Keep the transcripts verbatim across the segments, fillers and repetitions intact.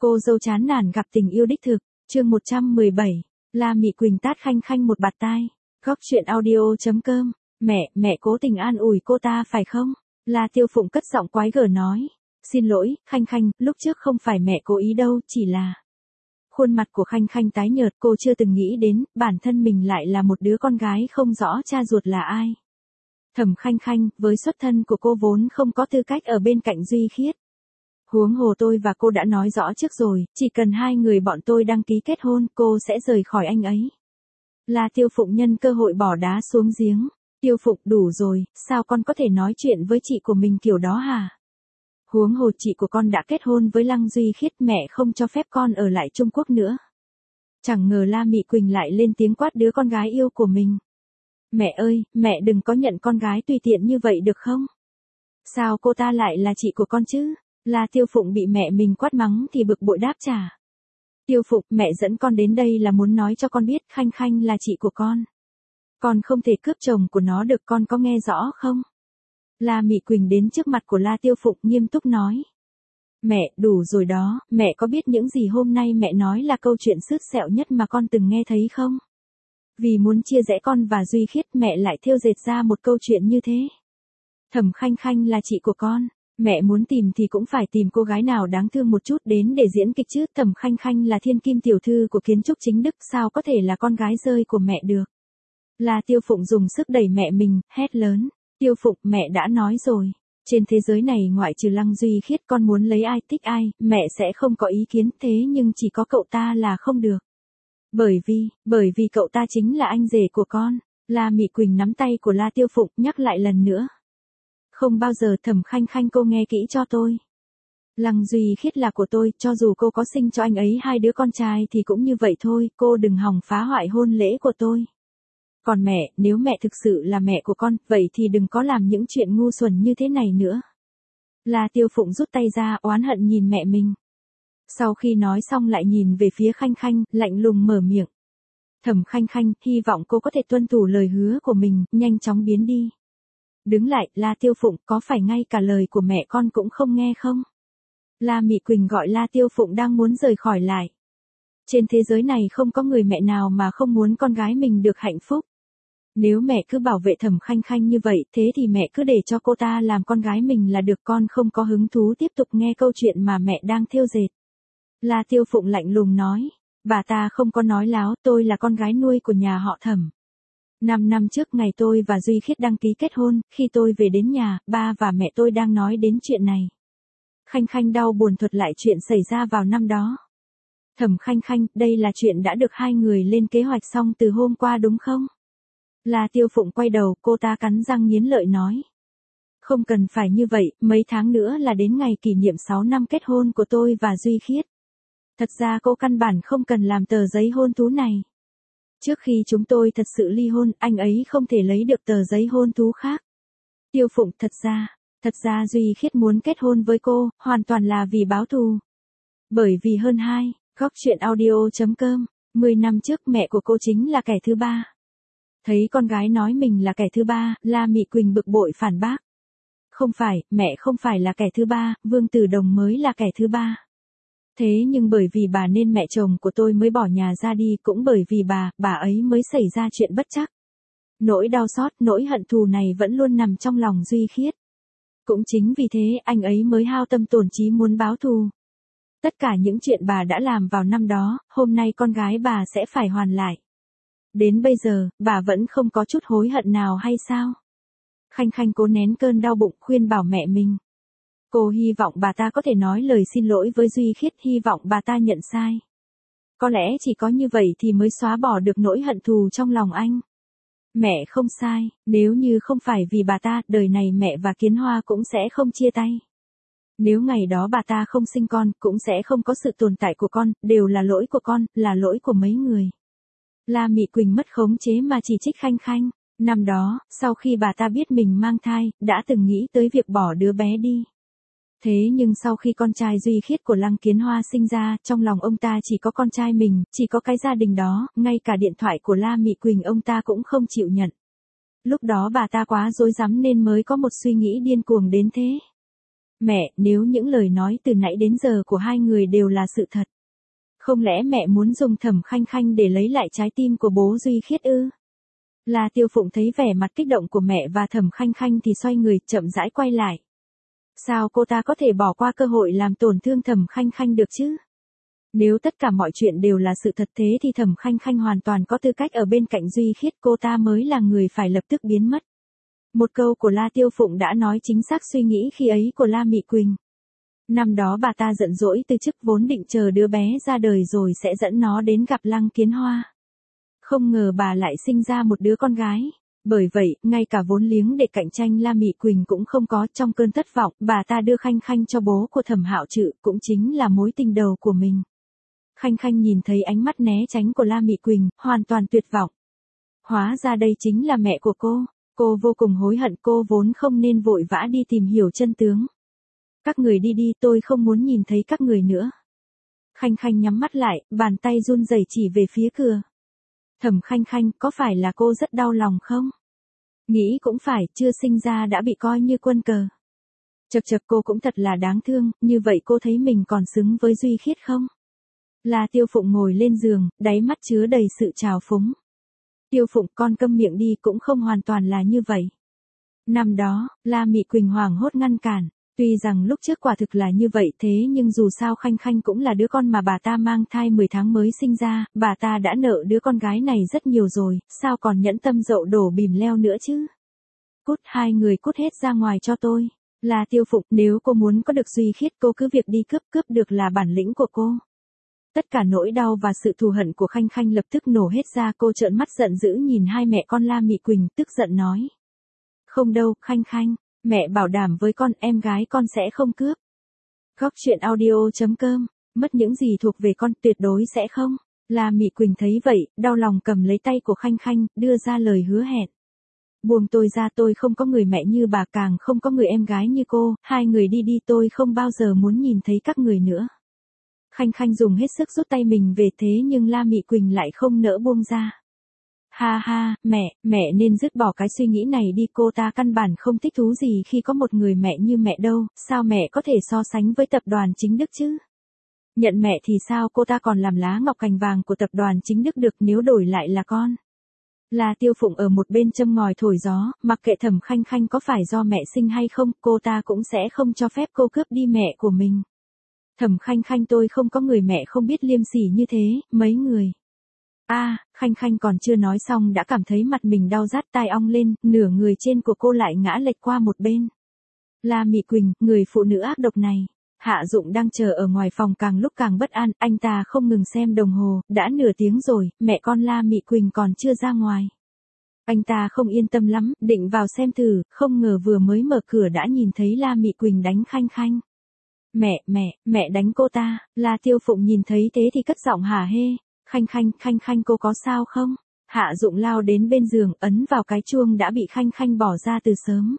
Cô dâu chán nản gặp tình yêu đích thực, chương một trăm mười bảy, La Mị Quỳnh tát Khanh Khanh một bạt tai. Góc truyện audio chấm com, mẹ, mẹ cố tình an ủi cô ta phải không? La Tiêu Phụng cất giọng quái gở nói. Xin lỗi, Khanh Khanh, lúc trước không phải mẹ cố ý đâu, chỉ là... Khuôn mặt của Khanh Khanh tái nhợt, cô chưa từng nghĩ đến, bản thân mình lại là một đứa con gái không rõ cha ruột là ai. Thẩm Khanh Khanh, với xuất thân của cô vốn không có tư cách ở bên cạnh Duy Khiết. Huống hồ tôi và cô đã nói rõ trước rồi, chỉ cần hai người bọn tôi đăng ký kết hôn, cô sẽ rời khỏi anh ấy. La Tiêu Phụng nhân cơ hội bỏ đá xuống giếng. Tiêu Phụng, đủ rồi, sao con có thể nói chuyện với chị của mình kiểu đó hả? Huống hồ chị của con đã kết hôn với Lăng Duy Khiết, mẹ không cho phép con ở lại Trung Quốc nữa. Chẳng ngờ La Mị Quỳnh lại lên tiếng quát đứa con gái yêu của mình. Mẹ ơi, mẹ đừng có nhận con gái tùy tiện như vậy được không? Sao cô ta lại là chị của con chứ? La Tiêu Phụng bị mẹ mình quát mắng thì bực bội đáp trả. Tiêu Phụng, mẹ dẫn con đến đây là muốn nói cho con biết Khanh Khanh là chị của con. Con không thể cướp chồng của nó được, con có nghe rõ không? La Mị Quỳnh đến trước mặt của La Tiêu Phụng nghiêm túc nói. Mẹ, đủ rồi đó, mẹ có biết những gì hôm nay mẹ nói là câu chuyện sứt sẹo nhất mà con từng nghe thấy không? Vì muốn chia rẽ con và Duy Khiết, mẹ lại thêu dệt ra một câu chuyện như thế. Thẩm Khanh Khanh là chị của con. Mẹ muốn tìm thì cũng phải tìm cô gái nào đáng thương một chút đến để diễn kịch chứ. Thẩm Khanh Khanh là thiên kim tiểu thư của kiến trúc chính Đức, sao có thể là con gái rơi của mẹ được. La Tiêu Phụng dùng sức đẩy mẹ mình, hét lớn. Tiêu Phụng, mẹ đã nói rồi. Trên thế giới này ngoại trừ Lăng Duy Khiết, con muốn lấy ai thích ai, mẹ sẽ không có ý kiến, thế nhưng chỉ có cậu ta là không được. Bởi vì, bởi vì cậu ta chính là anh rể của con. La Mị Quỳnh nắm tay của La Tiêu Phụng, nhắc lại lần nữa. Không bao giờ. Thẩm Khanh Khanh, cô nghe kỹ cho tôi. Lăng Duy Khiết là của tôi, cho dù cô có sinh cho anh ấy hai đứa con trai thì cũng như vậy thôi, cô đừng hòng phá hoại hôn lễ của tôi. Còn mẹ, nếu mẹ thực sự là mẹ của con, vậy thì đừng có làm những chuyện ngu xuẩn như thế này nữa. La Tiêu Phụng rút tay ra, oán hận nhìn mẹ mình. Sau khi nói xong lại nhìn về phía Khanh Khanh, lạnh lùng mở miệng. Thẩm Khanh Khanh, hy vọng cô có thể tuân thủ lời hứa của mình, nhanh chóng biến đi. Đứng lại, La Tiêu Phụng, có phải ngay cả lời của mẹ con cũng không nghe không? La Mị Quỳnh gọi La Tiêu Phụng đang muốn rời khỏi lại. Trên thế giới này không có người mẹ nào mà không muốn con gái mình được hạnh phúc. Nếu mẹ cứ bảo vệ Thẩm Khanh Khanh như vậy, thế thì mẹ cứ để cho cô ta làm con gái mình là được, con không có hứng thú tiếp tục nghe câu chuyện mà mẹ đang thêu dệt. La Tiêu Phụng lạnh lùng nói. Bà ta không có nói láo, tôi là con gái nuôi của nhà họ Thẩm. Năm năm trước ngày tôi và Duy Khiết đăng ký kết hôn, khi tôi về đến nhà, ba và mẹ tôi đang nói đến chuyện này. Khanh Khanh đau buồn thuật lại chuyện xảy ra vào năm đó. Thẩm Khanh Khanh, đây là chuyện đã được hai người lên kế hoạch xong từ hôm qua đúng không? La Tiêu Phụng quay đầu, cô ta cắn răng nghiến lợi nói. Không cần phải như vậy, mấy tháng nữa là đến ngày kỷ niệm sáu năm kết hôn của tôi và Duy Khiết. Thật ra cô căn bản không cần làm tờ giấy hôn thú này. Trước khi chúng tôi thật sự ly hôn, anh ấy không thể lấy được tờ giấy hôn thú khác. Tiêu Phụng, thật ra, thật ra Duy Khiết muốn kết hôn với cô, hoàn toàn là vì báo thù. Bởi vì hơn hai, góc truyện audio chấm com, mười năm trước mẹ của cô chính là kẻ thứ ba. Thấy con gái nói mình là kẻ thứ ba, La Mị Quỳnh bực bội phản bác. Không phải, mẹ không phải là kẻ thứ ba, Vương Tử Đồng mới là kẻ thứ ba. Thế nhưng bởi vì bà nên mẹ chồng của tôi mới bỏ nhà ra đi, cũng bởi vì bà, bà ấy mới xảy ra chuyện bất trắc. Nỗi đau xót, nỗi hận thù này vẫn luôn nằm trong lòng Duy Khiết. Cũng chính vì thế anh ấy mới hao tâm tổn trí muốn báo thù. Tất cả những chuyện bà đã làm vào năm đó, hôm nay con gái bà sẽ phải hoàn lại. Đến bây giờ, bà vẫn không có chút hối hận nào hay sao? Khanh Khanh cố nén cơn đau bụng khuyên bảo mẹ mình. Cô hy vọng bà ta có thể nói lời xin lỗi với Duy Khiết, hy vọng bà ta nhận sai. Có lẽ chỉ có như vậy thì mới xóa bỏ được nỗi hận thù trong lòng anh. Mẹ không sai, nếu như không phải vì bà ta, đời này mẹ và Kiến Hoa cũng sẽ không chia tay. Nếu ngày đó bà ta không sinh con, cũng sẽ không có sự tồn tại của con, đều là lỗi của con, là lỗi của mấy người. La Mị Quỳnh mất khống chế mà chỉ trích Khanh Khanh. Năm đó, sau khi bà ta biết mình mang thai, đã từng nghĩ tới việc bỏ đứa bé đi. Thế nhưng sau khi con trai Duy Khiết của Lăng Kiến Hoa sinh ra, trong lòng ông ta chỉ có con trai mình, chỉ có cái gia đình đó, ngay cả điện thoại của La Mị Quỳnh ông ta cũng không chịu nhận. Lúc đó bà ta quá rối rắm nên mới có một suy nghĩ điên cuồng đến thế. Mẹ, nếu những lời nói từ nãy đến giờ của hai người đều là sự thật. Không lẽ mẹ muốn dùng Thẩm Khanh Khanh để lấy lại trái tim của bố Duy Khiết ư? La Tiêu Phụng thấy vẻ mặt kích động của mẹ và Thẩm Khanh Khanh thì xoay người chậm rãi quay lại. Sao cô ta có thể bỏ qua cơ hội làm tổn thương Thẩm Khanh Khanh được chứ? Nếu tất cả mọi chuyện đều là sự thật thế thì Thẩm Khanh Khanh hoàn toàn có tư cách ở bên cạnh Duy Khiết, cô ta mới là người phải lập tức biến mất. Một câu của La Tiêu Phụng đã nói chính xác suy nghĩ khi ấy của La Mị Quỳnh. Năm đó bà ta giận dỗi từ chức vốn định chờ đứa bé ra đời rồi sẽ dẫn nó đến gặp Lăng Kiến Hoa. Không ngờ bà lại sinh ra một đứa con gái. Bởi vậy, ngay cả vốn liếng để cạnh tranh La Mị Quỳnh cũng không có. Trong cơn thất vọng, bà ta đưa Khanh Khanh cho bố của Thẩm Hạo Trự, cũng chính là mối tình đầu của mình. Khanh Khanh nhìn thấy ánh mắt né tránh của La Mị Quỳnh, hoàn toàn tuyệt vọng. Hóa ra đây chính là mẹ của cô. Cô vô cùng hối hận, cô vốn không nên vội vã đi tìm hiểu chân tướng. Các người đi đi, tôi không muốn nhìn thấy các người nữa. Khanh Khanh nhắm mắt lại, bàn tay run rẩy chỉ về phía cửa. Thẩm Khanh Khanh, có phải là cô rất đau lòng không? Nghĩ cũng phải, chưa sinh ra đã bị coi như quân cờ. Chật chật, cô cũng thật là đáng thương, như vậy cô thấy mình còn xứng với Duy Khiết không? La Tiêu Phụng ngồi lên giường, đáy mắt chứa đầy sự trào phúng. Tiêu Phụng, con câm miệng đi, cũng không hoàn toàn là như vậy. Năm đó, La Mị Quỳnh hoảng hốt ngăn cản. Tuy rằng lúc trước quả thực là như vậy thế nhưng dù sao Khanh Khanh cũng là đứa con mà bà ta mang thai mười tháng mới sinh ra, bà ta đã nợ đứa con gái này rất nhiều rồi, sao còn nhẫn tâm dậu đổ bìm leo nữa chứ? Cút, hai người cút hết ra ngoài cho tôi. Là Tiêu Phụng, nếu cô muốn có được Duy Khiết cô cứ việc đi cướp, cướp được là bản lĩnh của cô. Tất cả nỗi đau và sự thù hận của Khanh Khanh lập tức nổ hết ra, cô trợn mắt giận dữ nhìn hai mẹ con La Mị Quỳnh, tức giận nói. Không đâu, Khanh Khanh. Mẹ bảo đảm với con, em gái con sẽ không cướp. Góc truyện audio chấm com, mất những gì thuộc về con, tuyệt đối sẽ không. La Mị Quỳnh thấy vậy, đau lòng cầm lấy tay của Khanh Khanh, đưa ra lời hứa hẹn. Buông tôi ra, tôi không có người mẹ như bà, càng không có người em gái như cô, hai người đi đi, tôi không bao giờ muốn nhìn thấy các người nữa. Khanh Khanh dùng hết sức rút tay mình về thế nhưng La Mị Quỳnh lại không nỡ buông ra. Ha ha, mẹ, mẹ nên dứt bỏ cái suy nghĩ này đi, cô ta căn bản không thích thú gì khi có một người mẹ như mẹ đâu, sao mẹ có thể so sánh với tập đoàn Chính Đức chứ? Nhận mẹ thì sao, cô ta còn làm lá ngọc cành vàng của tập đoàn Chính Đức được, nếu đổi lại là con. La Tiêu Phụng ở một bên châm ngòi thổi gió, mặc kệ Thẩm Khanh Khanh có phải do mẹ sinh hay không, cô ta cũng sẽ không cho phép cô cướp đi mẹ của mình. Thẩm Khanh Khanh, tôi không có người mẹ không biết liêm sỉ như thế, mấy người. A, à, Khanh Khanh còn chưa nói xong đã cảm thấy mặt mình đau rát, tai ong lên, nửa người trên của cô lại ngã lệch qua một bên. La Mị Quỳnh, người phụ nữ ác độc này. Hạ Dụng đang chờ ở ngoài phòng càng lúc càng bất an, anh ta không ngừng xem đồng hồ, đã nửa tiếng rồi, mẹ con La Mị Quỳnh còn chưa ra ngoài. Anh ta không yên tâm lắm, định vào xem thử, không ngờ vừa mới mở cửa đã nhìn thấy La Mị Quỳnh đánh Khanh Khanh. Mẹ, mẹ, mẹ đánh cô ta. La Tiêu Phụng nhìn thấy thế thì cất giọng hả hê. Khanh Khanh, Khanh Khanh cô có sao không? Hạ Dụng lao đến bên giường, ấn vào cái chuông đã bị Khanh Khanh bỏ ra từ sớm.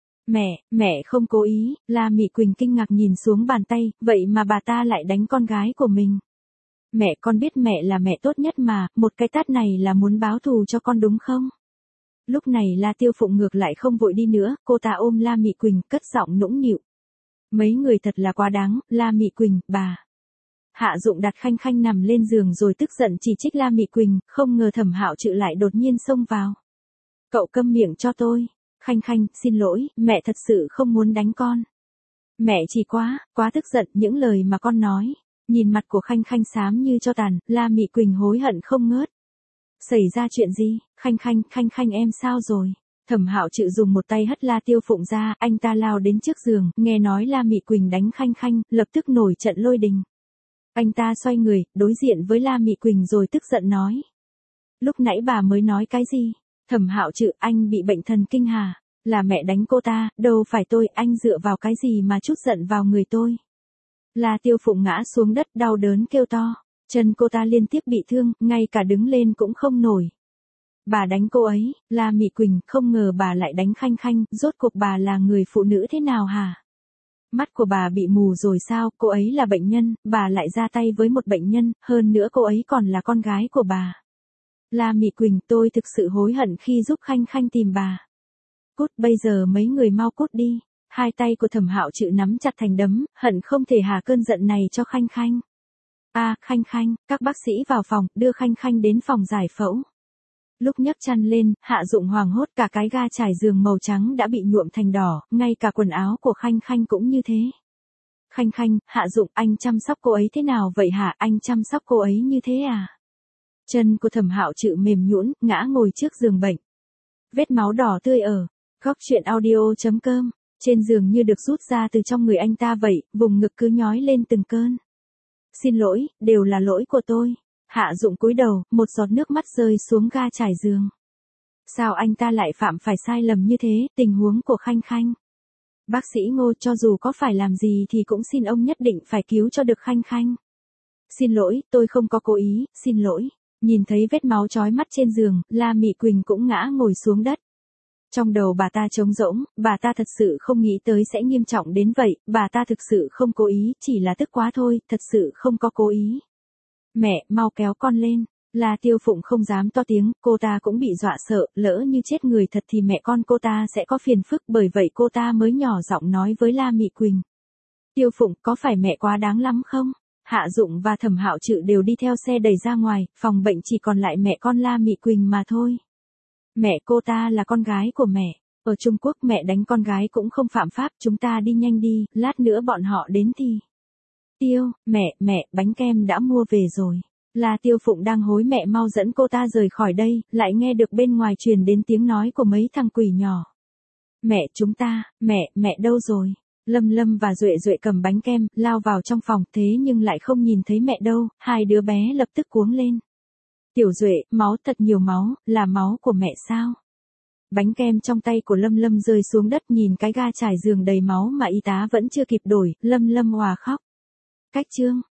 Mẹ, mẹ không cố ý. La Mị Quỳnh kinh ngạc nhìn xuống bàn tay, vậy mà bà ta lại đánh con gái của mình. Mẹ, con biết mẹ là mẹ tốt nhất mà, một cái tát này là muốn báo thù cho con đúng không? Lúc này La Tiêu Phụng ngược lại không vội đi nữa, cô ta ôm La Mị Quỳnh, cất giọng nũng nịu. Mấy người thật là quá đáng, La Mị Quỳnh, bà. Hạ Dụng đặt Khanh Khanh nằm lên giường rồi tức giận chỉ trích La Mị Quỳnh, không ngờ Thẩm Hạo Trự lại đột nhiên xông vào. Cậu câm miệng cho tôi. Khanh Khanh, xin lỗi, mẹ thật sự không muốn đánh con. Mẹ chỉ quá, quá tức giận những lời mà con nói. Nhìn mặt của Khanh Khanh xám như cho tàn, La Mị Quỳnh hối hận không ngớt. Xảy ra chuyện gì? Khanh Khanh, Khanh Khanh em sao rồi? Thẩm Hạo Trự dùng một tay hất La Tiêu Phụng ra, anh ta lao đến trước giường, nghe nói La Mị Quỳnh đánh Khanh Khanh, lập tức nổi trận lôi đình. Anh ta xoay người, đối diện với La Mị Quỳnh rồi tức giận nói. Lúc nãy bà mới nói cái gì? Thẩm Hạo Trự, anh bị bệnh thần kinh hả? Là mẹ đánh cô ta, đâu phải tôi, anh dựa vào cái gì mà trút giận vào người tôi? La Tiêu Phụng ngã xuống đất đau đớn kêu to, chân cô ta liên tiếp bị thương, ngay cả đứng lên cũng không nổi. Bà đánh cô ấy. La Mị Quỳnh, không ngờ bà lại đánh Khanh Khanh, rốt cuộc bà là người phụ nữ thế nào hả? Mắt của bà bị mù rồi sao, cô ấy là bệnh nhân, bà lại ra tay với một bệnh nhân, hơn nữa cô ấy còn là con gái của bà. La Mị Quỳnh, tôi thực sự hối hận khi giúp Khanh Khanh tìm bà. Cút, bây giờ mấy người mau cút đi. Hai tay của Thẩm Hạo Trự nắm chặt thành đấm, hận không thể hà cơn giận này cho Khanh Khanh. A, Khanh Khanh, các bác sĩ vào phòng, đưa Khanh Khanh đến phòng giải phẫu. Lúc nhấc chăn lên, Hạ Dụng hoảng hốt, cả cái ga trải giường màu trắng đã bị nhuộm thành đỏ, ngay cả quần áo của Khanh Khanh cũng như thế. Khanh Khanh, Hạ Dụng, anh chăm sóc cô ấy thế nào vậy hả? Anh chăm sóc cô ấy như thế à? Chân của Thẩm Hạo Trự mềm nhũn, ngã ngồi trước giường bệnh. Vết máu đỏ tươi ở góc truyện audio chấm com, trên giường như được rút ra từ trong người anh ta vậy, vùng ngực cứ nhói lên từng cơn. Xin lỗi, đều là lỗi của tôi. Hạ Dụng cúi đầu, một giọt nước mắt rơi xuống ga trải giường. Sao anh ta lại phạm phải sai lầm như thế? Tình huống của Khanh Khanh. Bác sĩ Ngô, cho dù có phải làm gì thì cũng xin ông nhất định phải cứu cho được Khanh Khanh. Xin lỗi, tôi không có cố ý, xin lỗi. Nhìn thấy vết máu chói mắt trên giường, La Mị Quỳnh cũng ngã ngồi xuống đất. Trong đầu bà ta trống rỗng, bà ta thật sự không nghĩ tới sẽ nghiêm trọng đến vậy, bà ta thực sự không cố ý, chỉ là tức quá thôi, thật sự không có cố ý. Mẹ, mau kéo con lên. La Tiêu Phụng không dám to tiếng, cô ta cũng bị dọa sợ, lỡ như chết người thật thì mẹ con cô ta sẽ có phiền phức, bởi vậy cô ta mới nhỏ giọng nói với La Mị Quỳnh. Tiêu Phụng, có phải mẹ quá đáng lắm không? Hạ Dụng và Thẩm Hạo Trự đều đi theo xe đẩy ra ngoài, phòng bệnh chỉ còn lại mẹ con La Mị Quỳnh mà thôi. Mẹ cô ta là con gái của mẹ. Ở Trung Quốc mẹ đánh con gái cũng không phạm pháp, chúng ta đi nhanh đi, lát nữa bọn họ đến thì. Tiêu, mẹ, mẹ, bánh kem đã mua về rồi. La Tiêu Phụng đang hối mẹ mau dẫn cô ta rời khỏi đây, lại nghe được bên ngoài truyền đến tiếng nói của mấy thằng quỷ nhỏ. Mẹ chúng ta, mẹ, mẹ đâu rồi? Lâm Lâm và Duệ Duệ cầm bánh kem, lao vào trong phòng, thế nhưng lại không nhìn thấy mẹ đâu, hai đứa bé lập tức cuống lên. Tiểu Duệ, máu thật nhiều máu, là máu của mẹ sao? Bánh kem trong tay của Lâm Lâm rơi xuống đất, nhìn cái ga trải giường đầy máu mà y tá vẫn chưa kịp đổi, Lâm Lâm òa khóc. Cách chương